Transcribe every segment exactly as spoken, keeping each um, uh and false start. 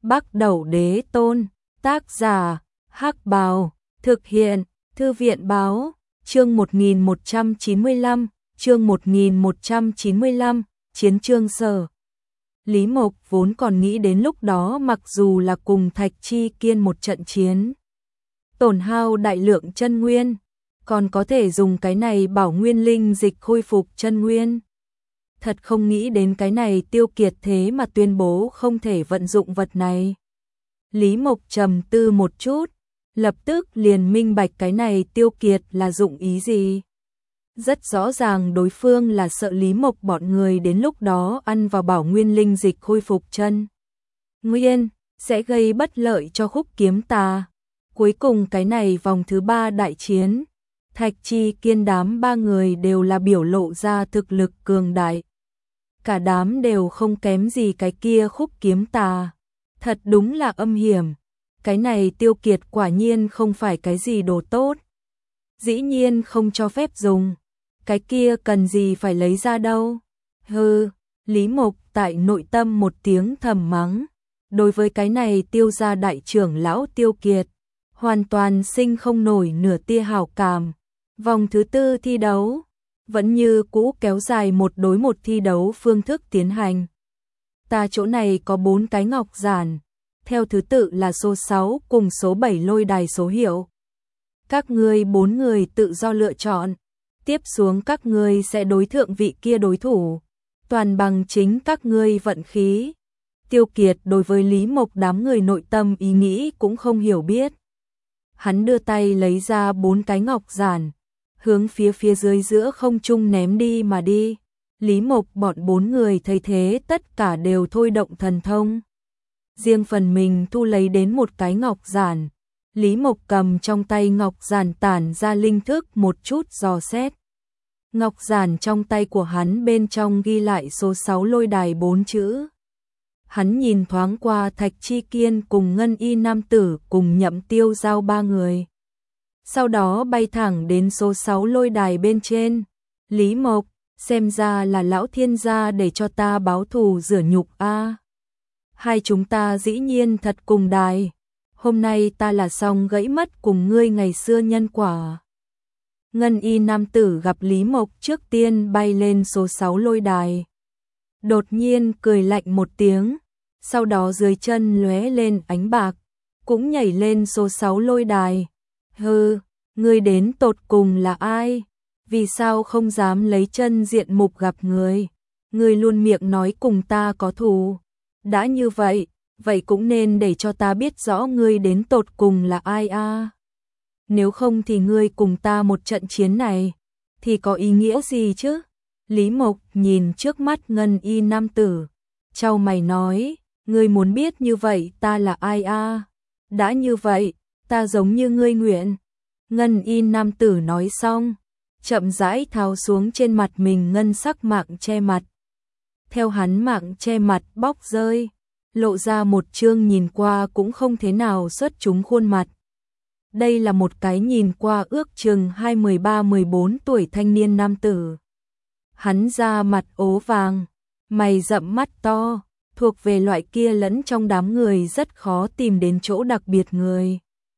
Bắc Đẩu Đế Tôn, tác giả, Hắc Bào, thực hiện, Thư viện Báo, chương một nghìn một trăm chín mươi lăm, chương một nghìn một trăm chín mươi lăm, Chiến Trường Sở. Lý Mộc vốn còn nghĩ đến lúc đó mặc dù là cùng Thạch Chi Kiên một trận chiến, tổn hao đại lượng chân nguyên, còn có thể dùng cái này bảo nguyên linh dịch khôi phục chân nguyên. Thật không nghĩ đến cái này Tiêu Kiệt thế mà tuyên bố không thể vận dụng vật này. Lý Mộc trầm tư một chút, lập tức liền minh bạch cái này Tiêu Kiệt là dụng ý gì. Rất rõ ràng đối phương là sợ Lý Mộc bọn người đến lúc đó ăn vào bảo nguyên linh dịch khôi phục chân nguyên, sẽ gây bất lợi cho Khúc Kiếm Tà. Cuối cùng cái này vòng thứ ba đại chiến, Thạch Chi Kiên đám ba người đều là biểu lộ ra thực lực cường đại. Cả đám đều không kém gì cái kia Khúc Kiếm Tà. Thật đúng là âm hiểm. Cái này Tiêu Kiệt quả nhiên không phải cái gì đồ tốt. Dĩ nhiên không cho phép dùng. Cái kia cần gì phải lấy ra đâu. Hừ, Lý Mộc tại nội tâm một tiếng thầm mắng. Đối với cái này Tiêu gia đại trưởng lão Tiêu Kiệt, hoàn toàn sinh không nổi nửa tia hảo cảm. Vòng thứ tư thi đấu, vẫn như cũ kéo dài một đối một thi đấu phương thức tiến hành. Ta chỗ này có bốn cái ngọc giản, theo thứ tự là số sáu cùng số bảy lôi đài số hiệu. Các ngươi bốn người tự do lựa chọn, tiếp xuống các ngươi sẽ đối thượng vị kia đối thủ, toàn bằng chính các ngươi vận khí. Tiêu Kiệt đối với Lý Mộc đám người nội tâm ý nghĩ cũng không hiểu biết. Hắn đưa tay lấy ra bốn cái ngọc giản, hướng phía phía dưới giữa không trung ném đi mà đi. Lý Mộc bọn bốn người thấy thế tất cả đều thôi động thần thông. Riêng phần mình thu lấy đến một cái ngọc giản. Lý Mộc cầm trong tay ngọc giản tản ra linh thức một chút dò xét. Ngọc giản trong tay của hắn bên trong ghi lại số sáu lôi đài bốn chữ. Hắn nhìn thoáng qua Thạch Chi Kiên cùng Ngân Y nam tử cùng Nhậm Tiêu Giao ba người. Sau đó bay thẳng đến số sáu lôi đài bên trên. Lý Mộc, xem ra là lão thiên gia để cho ta báo thù rửa nhục a. À. Hai chúng ta dĩ nhiên thật cùng đài. Hôm nay ta là xong gãy mất cùng ngươi ngày xưa nhân quả. Ngân Y nam tử gặp Lý Mộc trước tiên bay lên số sáu lôi đài. Đột nhiên cười lạnh một tiếng, sau đó dưới chân lóe lên ánh bạc, cũng nhảy lên số sáu lôi đài. Hừ, ngươi đến tột cùng là ai? Vì sao không dám lấy chân diện mục gặp người? Ngươi luôn miệng nói cùng ta có thù. Đã như vậy, vậy cũng nên để cho ta biết rõ ngươi đến tột cùng là ai a. À? Nếu không thì ngươi cùng ta một trận chiến này, thì có ý nghĩa gì chứ? Lý Mộc nhìn trước mắt Ngân Y nam tử, chau mày nói, ngươi muốn biết như vậy ta là ai a? À? Đã như vậy, ta giống như ngươi nguyện. Ngân Y nam tử nói xong, chậm rãi tháo xuống trên mặt mình ngân sắc mạng che mặt. Theo hắn mạng che mặt bóc rơi, lộ ra một chương nhìn qua cũng không thế nào xuất chúng khuôn mặt. Đây là một cái nhìn qua ước chừng hai mười ba mười bốn tuổi thanh niên nam tử. Hắn da mặt ố vàng, mày rậm mắt to, thuộc về loại kia lẫn trong đám người rất khó tìm đến chỗ đặc biệt người.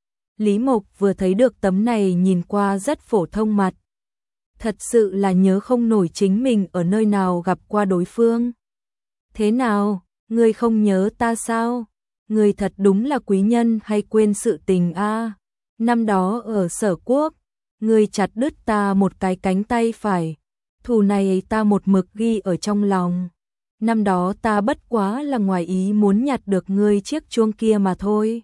Lý Mộc vừa thấy được tấm này nhìn qua rất phổ thông mặt. Thật sự là nhớ không nổi chính mình ở nơi nào gặp qua đối phương. Thế nào, ngươi không nhớ ta sao? Ngươi thật đúng là quý nhân hay quên sự tình a? À? Năm đó ở Sở Quốc, ngươi chặt đứt ta một cái cánh tay phải. Thù này ta một mực ghi ở trong lòng. Năm đó ta bất quá là ngoài ý muốn nhặt được ngươi chiếc chuông kia mà thôi.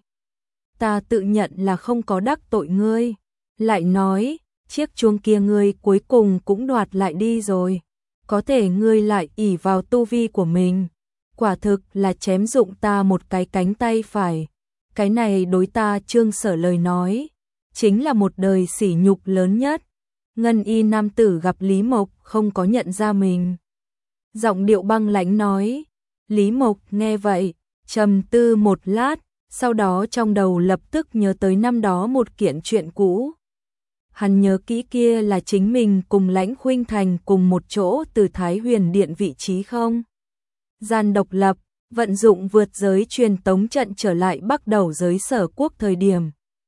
Ta tự nhận là không có đắc tội ngươi. Lại nói, chiếc chuông kia ngươi cuối cùng cũng đoạt lại đi rồi. Có thể ngươi lại ỷ vào tu vi của mình. Quả thực là chém dụng ta một cái cánh tay phải. Cái này đối ta Trương Sở lời nói, chính là một đời sỉ nhục lớn nhất. Ngân Y nam tử gặp Lý Mộc không có nhận ra mình. Giọng điệu băng lãnh nói. Lý Mộc nghe vậy, trầm tư một lát, sau đó trong đầu lập tức nhớ tới năm đó một kiện chuyện cũ. Hắn nhớ kỹ kia là chính mình cùng Lãnh Khuynh Thành cùng một chỗ từ Thái Huyền Điện vị trí không? Gian độc lập, vận dụng vượt giới truyền tống trận trở lại bắt đầu giới Sở Quốc thời điểm.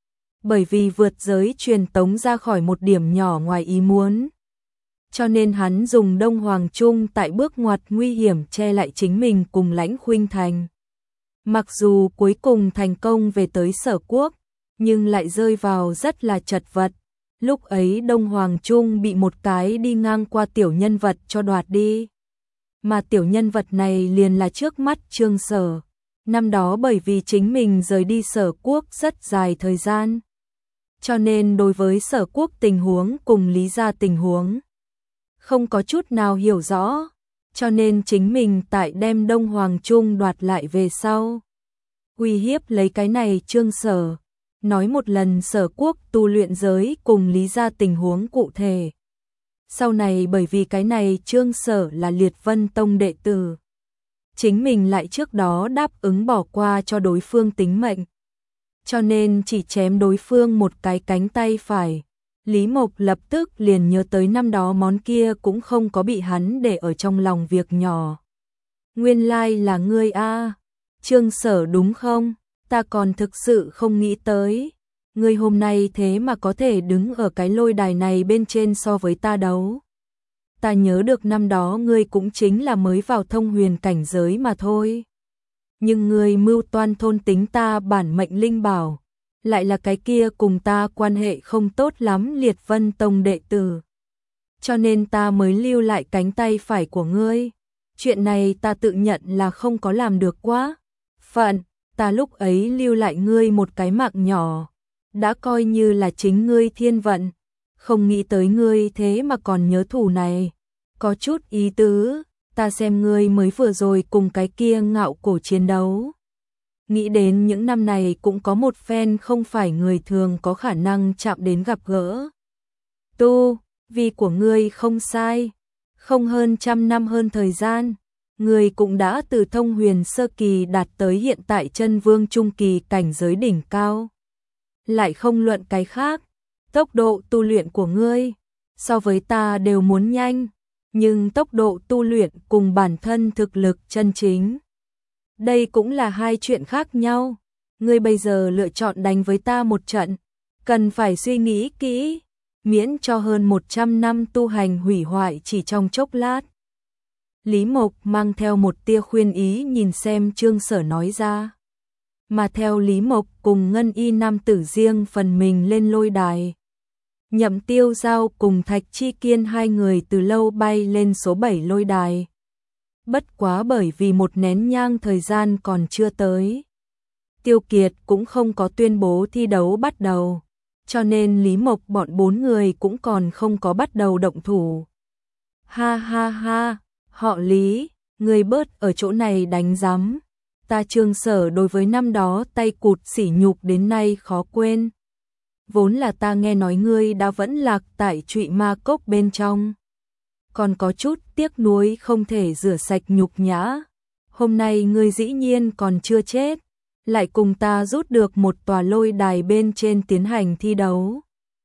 Bởi vì vượt giới truyền tống ra khỏi một điểm nhỏ ngoài ý muốn, cho nên hắn dùng Đông Hoàng Trung tại bước ngoặt nguy hiểm che lại chính mình cùng Lãnh Khuynh Thành. Mặc dù cuối cùng thành công về tới Sở Quốc, nhưng lại rơi vào rất là chật vật. Lúc ấy Đông Hoàng Trung bị một cái đi ngang qua tiểu nhân vật cho đoạt đi. Mà tiểu nhân vật này liền là trước mắt Trương Sở. Năm đó bởi vì chính mình rời đi Sở Quốc rất dài thời gian, cho nên đối với Sở Quốc tình huống cùng Lý gia tình huống không có chút nào hiểu rõ, cho nên chính mình tại đem Đông Hoàng Trung đoạt lại về sau, uy hiếp lấy cái này Trương Sở, nói một lần Sở Quốc tu luyện giới cùng Lý gia tình huống cụ thể. Sau này bởi vì cái này Trương Sở là Liệt Vân Tông đệ tử, chính mình lại trước đó đáp ứng bỏ qua cho đối phương tính mệnh, cho nên chỉ chém đối phương một cái cánh tay phải. Lý Mộc lập tức liền nhớ tới năm đó món kia cũng không có bị hắn để ở trong lòng việc nhỏ. Nguyên lai là ngươi a, Trương Sở đúng không? Ta còn thực sự không nghĩ tới, ngươi hôm nay thế mà có thể đứng ở cái lôi đài này bên trên so với ta đấu. Ta nhớ được năm đó ngươi cũng chính là mới vào thông huyền cảnh giới mà thôi. Nhưng ngươi mưu toan thôn tính ta bản mệnh linh bảo, lại là cái kia cùng ta quan hệ không tốt lắm Liệt Vân Tông đệ tử. Cho nên ta mới lưu lại cánh tay phải của ngươi. Chuyện này ta tự nhận là không có làm được quá phận, ta lúc ấy lưu lại ngươi một cái mạng nhỏ, đã coi như là chính ngươi thiên vận, không nghĩ tới ngươi thế mà còn nhớ thù này, có chút ý tứ, ta xem ngươi mới vừa rồi cùng cái kia ngạo cổ chiến đấu. Nghĩ đến những năm này cũng có một phen không phải người thường có khả năng chạm đến gặp gỡ. Tu, vi của ngươi không sai, không hơn trăm năm hơn thời gian, ngươi cũng đã từ thông huyền sơ kỳ đạt tới hiện tại chân vương trung kỳ cảnh giới đỉnh cao. Lại không luận cái khác, tốc độ tu luyện của ngươi so với ta đều muốn nhanh, nhưng tốc độ tu luyện cùng bản thân thực lực chân chính, đây cũng là hai chuyện khác nhau. Ngươi bây giờ lựa chọn đánh với ta một trận, cần phải suy nghĩ kỹ, miễn cho hơn một trăm năm tu hành hủy hoại chỉ trong chốc lát. Lý Mộc mang theo một tia khuyên ý nhìn xem Trương Sở nói ra. Mà theo Lý Mộc cùng Ngân Y nam tử riêng phần mình lên lôi đài. Nhậm Tiêu Giao cùng Thạch Chi Kiên hai người từ lâu bay lên số bảy lôi đài. Bất quá bởi vì một nén nhang thời gian còn chưa tới, Tiêu Kiệt cũng không có tuyên bố thi đấu bắt đầu, cho nên Lý Mộc bọn bốn người cũng còn không có bắt đầu động thủ. Ha ha ha, họ Lý, người bớt ở chỗ này đánh rắm, ta Trương Sở đối với năm đó tay cụt sỉ nhục đến nay khó quên. Vốn là ta nghe nói ngươi đã vẫn lạc tại Trụy Ma Cốc bên trong, còn có chút tiếc nuối không thể rửa sạch nhục nhã. Hôm nay ngươi dĩ nhiên còn chưa chết, lại cùng ta rút được một tòa lôi đài bên trên tiến hành thi đấu.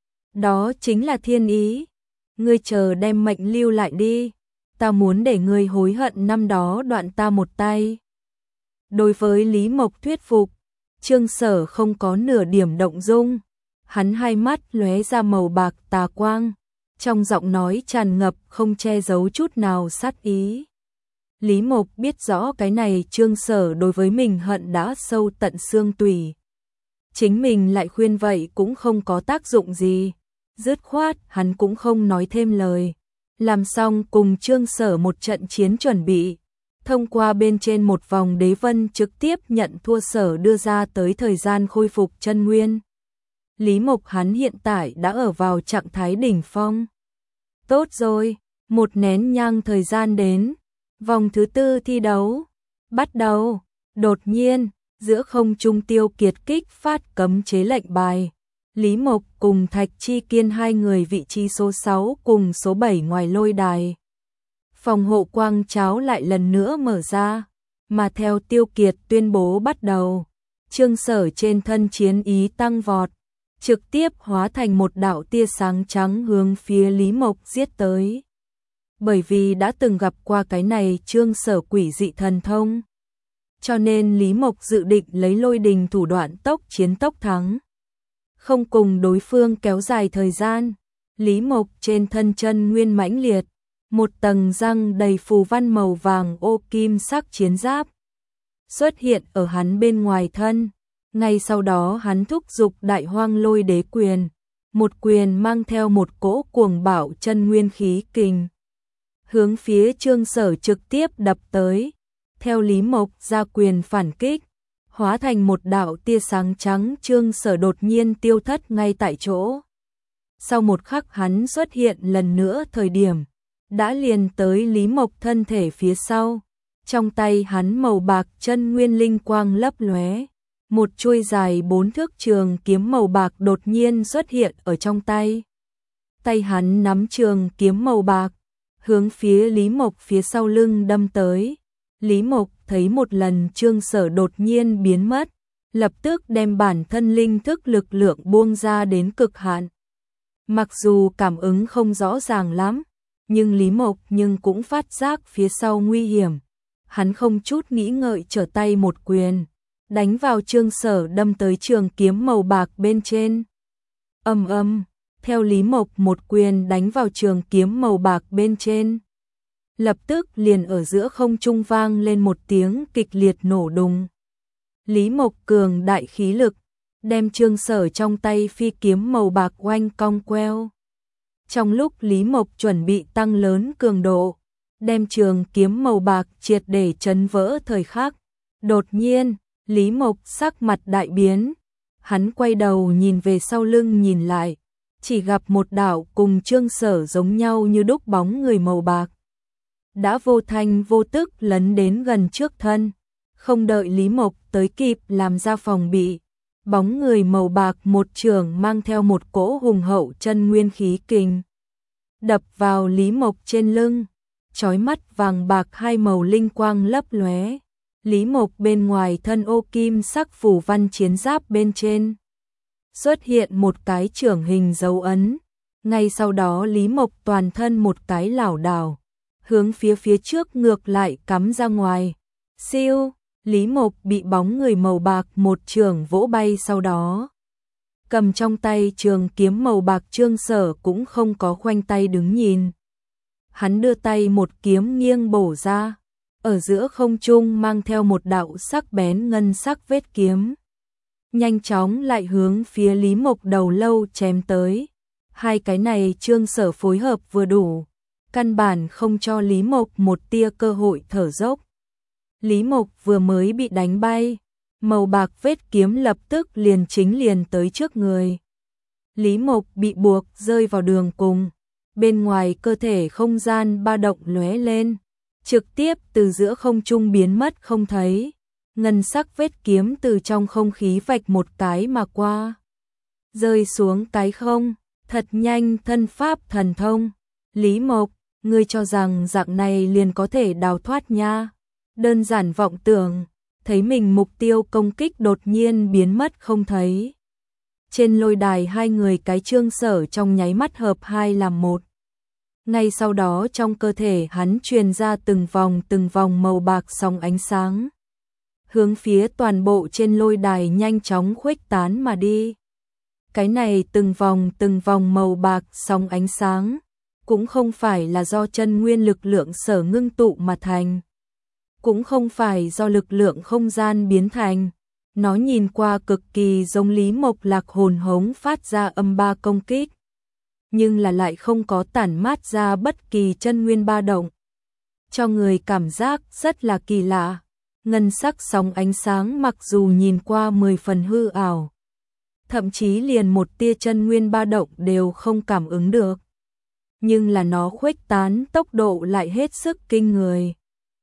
Đó chính là thiên ý. Ngươi chờ đem mệnh lưu lại đi, ta muốn để ngươi hối hận năm đó đoạn ta một tay. Đối với Lý Mộc thuyết phục, Trương Sở không có nửa điểm động dung, hắn hai mắt lóe ra màu bạc tà quang, trong giọng nói tràn ngập không che giấu chút nào sát ý. Lý Mộc biết rõ cái này Trương Sở đối với mình hận đã sâu tận xương tủy. Chính mình lại khuyên vậy cũng không có tác dụng gì. Dứt khoát hắn cũng không nói thêm lời. Làm xong cùng Trương Sở một trận chiến chuẩn bị. Thông qua bên trên một vòng đế vân trực tiếp nhận thua Sở đưa ra tới thời gian khôi phục chân nguyên. Lý Mộc hắn hiện tại đã ở vào trạng thái đỉnh phong. Tốt rồi, một nén nhang thời gian đến. Vòng thứ tư thi đấu bắt đầu. Đột nhiên, giữa không trung Tiêu Kiệt kích phát cấm chế lệnh bài. Lý Mộc cùng Thạch Chi Kiên hai người vị trí số sáu cùng số bảy ngoài lôi đài. Phòng hộ quang cháo lại lần nữa mở ra, mà theo Tiêu Kiệt tuyên bố bắt đầu, Trương Sở trên thân chiến ý tăng vọt, trực tiếp hóa thành một đạo tia sáng trắng hướng phía Lý Mộc giết tới. Bởi vì đã từng gặp qua cái này Trương Sở quỷ dị thần thông, cho nên Lý Mộc dự định lấy lôi đình thủ đoạn tốc chiến tốc thắng. Không cùng đối phương kéo dài thời gian, Lý Mộc trên thân chân nguyên mãnh liệt, một tầng răng đầy phù văn màu vàng ô kim sắc chiến giáp xuất hiện ở hắn bên ngoài thân. Ngay sau đó hắn thúc giục Đại Hoang Lôi Đế quyền, một quyền mang theo một cỗ cuồng bạo chân nguyên khí kình, hướng phía Trương Sở trực tiếp đập tới. Theo Lý Mộc ra quyền phản kích, hóa thành một đạo tia sáng trắng, Trương Sở đột nhiên tiêu thất ngay tại chỗ. Sau một khắc hắn xuất hiện lần nữa thời điểm, đã liền tới Lý Mộc thân thể phía sau. Trong tay hắn màu bạc chân nguyên linh quang lấp lóe, một chuôi dài bốn thước trường kiếm màu bạc đột nhiên xuất hiện ở trong tay. Tay hắn nắm trường kiếm màu bạc, hướng phía Lý Mộc phía sau lưng đâm tới. Lý Mộc thấy một lần Trương Sở đột nhiên biến mất, lập tức đem bản thân linh thức lực lượng buông ra đến cực hạn. Mặc dù cảm ứng không rõ ràng lắm, nhưng Lý Mộc nhưng cũng phát giác phía sau nguy hiểm. Hắn không chút nghĩ ngợi trở tay một quyền, đánh vào Trương Sở đâm tới trường kiếm màu bạc bên trên. Ầm ầm, theo Lý Mộc một quyền đánh vào trường kiếm màu bạc bên trên, lập tức liền ở giữa không trung vang lên một tiếng kịch liệt nổ đùng. Lý Mộc cường đại khí lực, đem Trương Sở trong tay phi kiếm màu bạc oanh cong queo. Trong lúc Lý Mộc chuẩn bị tăng lớn cường độ, đem trường kiếm màu bạc triệt để chấn vỡ thời khắc, đột nhiên, Lý Mộc sắc mặt đại biến. Hắn quay đầu nhìn về sau lưng nhìn lại, chỉ gặp một đạo cùng Trương Sở giống nhau như đúc bóng người màu bạc, đã vô thanh vô tức lấn đến gần trước thân. Không đợi Lý Mộc tới kịp làm ra phòng bị, bóng người màu bạc một trường mang theo một cỗ hùng hậu chân nguyên khí kình, đập vào Lý Mộc trên lưng, chói mắt vàng bạc hai màu linh quang lấp lóe. Lý Mộc bên ngoài thân ô kim sắc phù văn chiến giáp bên trên xuất hiện một cái trưởng hình dấu ấn. Ngay sau đó Lý Mộc toàn thân một cái lảo đảo, hướng phía phía trước ngược lại cắm ra ngoài. Siêu, Lý Mộc bị bóng người màu bạc một trường vỗ bay, sau đó cầm trong tay trường kiếm màu bạc. Trương Sở cũng không có khoanh tay đứng nhìn. Hắn đưa tay một kiếm nghiêng bổ ra, ở giữa không trung mang theo một đạo sắc bén ngân sắc vết kiếm, nhanh chóng lại hướng phía Lý Mộc đầu lâu chém tới. Hai cái này Trương Sở phối hợp vừa đủ, căn bản không cho Lý Mộc một tia cơ hội thở dốc. Lý Mộc vừa mới bị đánh bay, màu bạc vết kiếm lập tức liền chính liền tới trước người. Lý Mộc bị buộc rơi vào đường cùng, bên ngoài cơ thể không gian ba động lóe lên, trực tiếp từ giữa không trung biến mất không thấy. Ngân sắc vết kiếm từ trong không khí vạch một cái mà qua, rơi xuống cái không. Thật nhanh, thân pháp thần thông. Lý Mộc, ngươi cho rằng dạng này liền có thể đào thoát nha? Đơn giản vọng tưởng, thấy mình mục tiêu công kích đột nhiên biến mất không thấy. Trên lôi đài hai người cái Trương Sở trong nháy mắt hợp hai làm một. Ngay sau đó trong cơ thể hắn truyền ra từng vòng từng vòng màu bạc sóng ánh sáng, hướng phía toàn bộ trên lôi đài nhanh chóng khuếch tán mà đi. Cái này từng vòng từng vòng màu bạc sóng ánh sáng cũng không phải là do chân nguyên lực lượng sở ngưng tụ mà thành, cũng không phải do lực lượng không gian biến thành. Nó nhìn qua cực kỳ giống Lý Mộc lạc hồn hống phát ra âm ba công kích, nhưng là lại không có tản mát ra bất kỳ chân nguyên ba động, cho người cảm giác rất là kỳ lạ. Ngân sắc sóng ánh sáng mặc dù nhìn qua mười phần hư ảo, thậm chí liền một tia chân nguyên ba động đều không cảm ứng được, nhưng là nó khuếch tán tốc độ lại hết sức kinh người.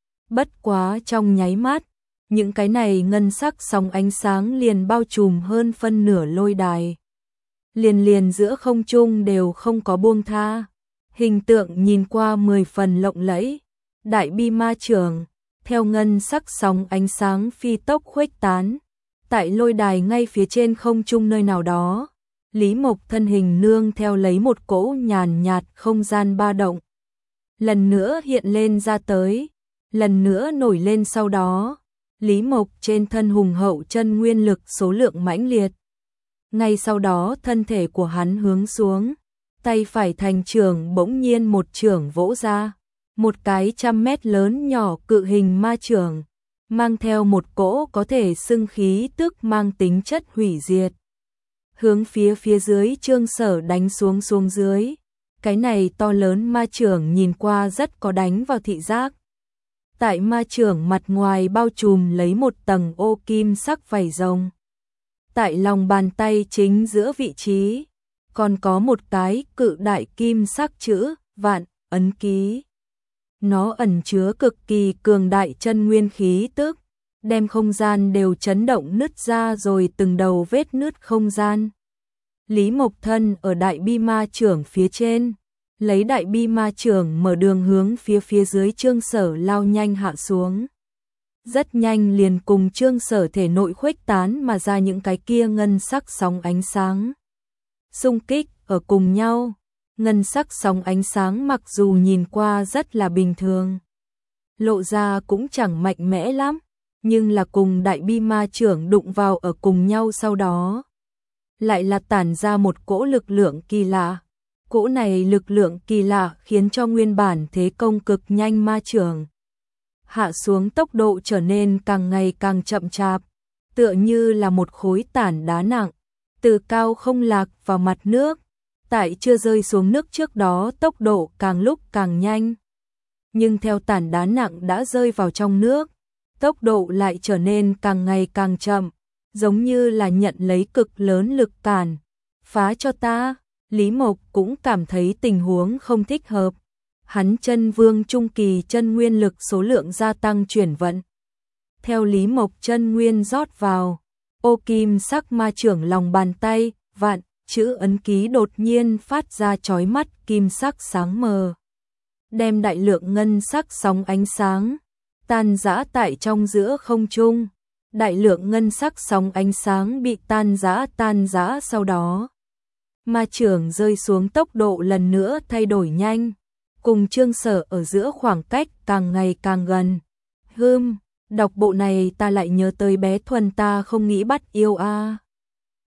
Bất quá trong nháy mắt, những cái này ngân sắc sóng ánh sáng liền bao trùm hơn phân nửa lôi đài, liền liền giữa không trung đều không có buông tha. Hình tượng nhìn qua mười phần lộng lẫy. Đại bi ma trường, theo ngân sắc sóng ánh sáng phi tốc khuếch tán, tại lôi đài ngay phía trên không trung nơi nào đó, Lý Mộc thân hình nương theo lấy một cỗ nhàn nhạt không gian ba động, lần nữa hiện lên ra tới, lần nữa nổi lên, sau đó Lý Mộc trên thân hùng hậu chân nguyên lực số lượng mãnh liệt. Ngay sau đó thân thể của hắn hướng xuống, tay phải thành trưởng bỗng nhiên một trưởng vỗ ra, một cái trăm mét lớn nhỏ cự hình ma trưởng, mang theo một cỗ có thể xưng khí tức mang tính chất hủy diệt. Hướng phía phía dưới Trương Sở đánh xuống xuống dưới, cái này to lớn ma trưởng nhìn qua rất có đánh vào thị giác. Tại ma trưởng mặt ngoài bao trùm lấy một tầng ô kim sắc vảy rồng. Tại lòng bàn tay chính giữa vị trí, còn có một cái cự đại kim sắc chữ vạn ấn ký. Nó ẩn chứa cực kỳ cường đại chân nguyên khí tức, đem không gian đều chấn động nứt ra rồi từng đầu vết nứt không gian. Lý Mộc thân ở đại bi ma trưởng phía trên, lấy đại bi ma trưởng mở đường hướng phía phía dưới Trương Sở lao nhanh hạ xuống. Rất nhanh liền cùng Trương Sở thể nội khuếch tán mà ra những cái kia ngân sắc sóng ánh sáng. Xung kích ở cùng nhau, ngân sắc sóng ánh sáng mặc dù nhìn qua rất là bình thường, lộ ra cũng chẳng mạnh mẽ lắm, nhưng là cùng đại bi ma trưởng đụng vào ở cùng nhau sau đó, lại là tản ra một cỗ lực lượng kỳ lạ. Cỗ này lực lượng kỳ lạ khiến cho nguyên bản thế công cực nhanh ma trưởng hạ xuống tốc độ trở nên càng ngày càng chậm chạp, tựa như là một khối tảng đá nặng, từ cao không lạc vào mặt nước, tại chưa rơi xuống nước trước đó tốc độ càng lúc càng nhanh. Nhưng theo tảng đá nặng đã rơi vào trong nước, tốc độ lại trở nên càng ngày càng chậm, giống như là nhận lấy cực lớn lực cản. Phá cho ta, Lý Mộc cũng cảm thấy tình huống không thích hợp. Hắn chân vương trung kỳ chân nguyên lực số lượng gia tăng chuyển vận. Theo Lý Mộc chân nguyên rót vào, ô kim sắc ma trưởng lòng bàn tay, vạn, chữ ấn ký đột nhiên phát ra chói mắt kim sắc sáng mờ. Đem đại lượng ngân sắc sóng ánh sáng, tan rã tại trong giữa không trung. Đại lượng ngân sắc sóng ánh sáng bị tan rã tan rã sau đó. Ma trưởng rơi xuống tốc độ lần nữa thay đổi nhanh, cùng Trương Sở ở giữa khoảng cách càng ngày càng gần. Hừm, đọc bộ này ta lại nhớ tới bé Thuần ta không nghĩ bắt yêu a. À.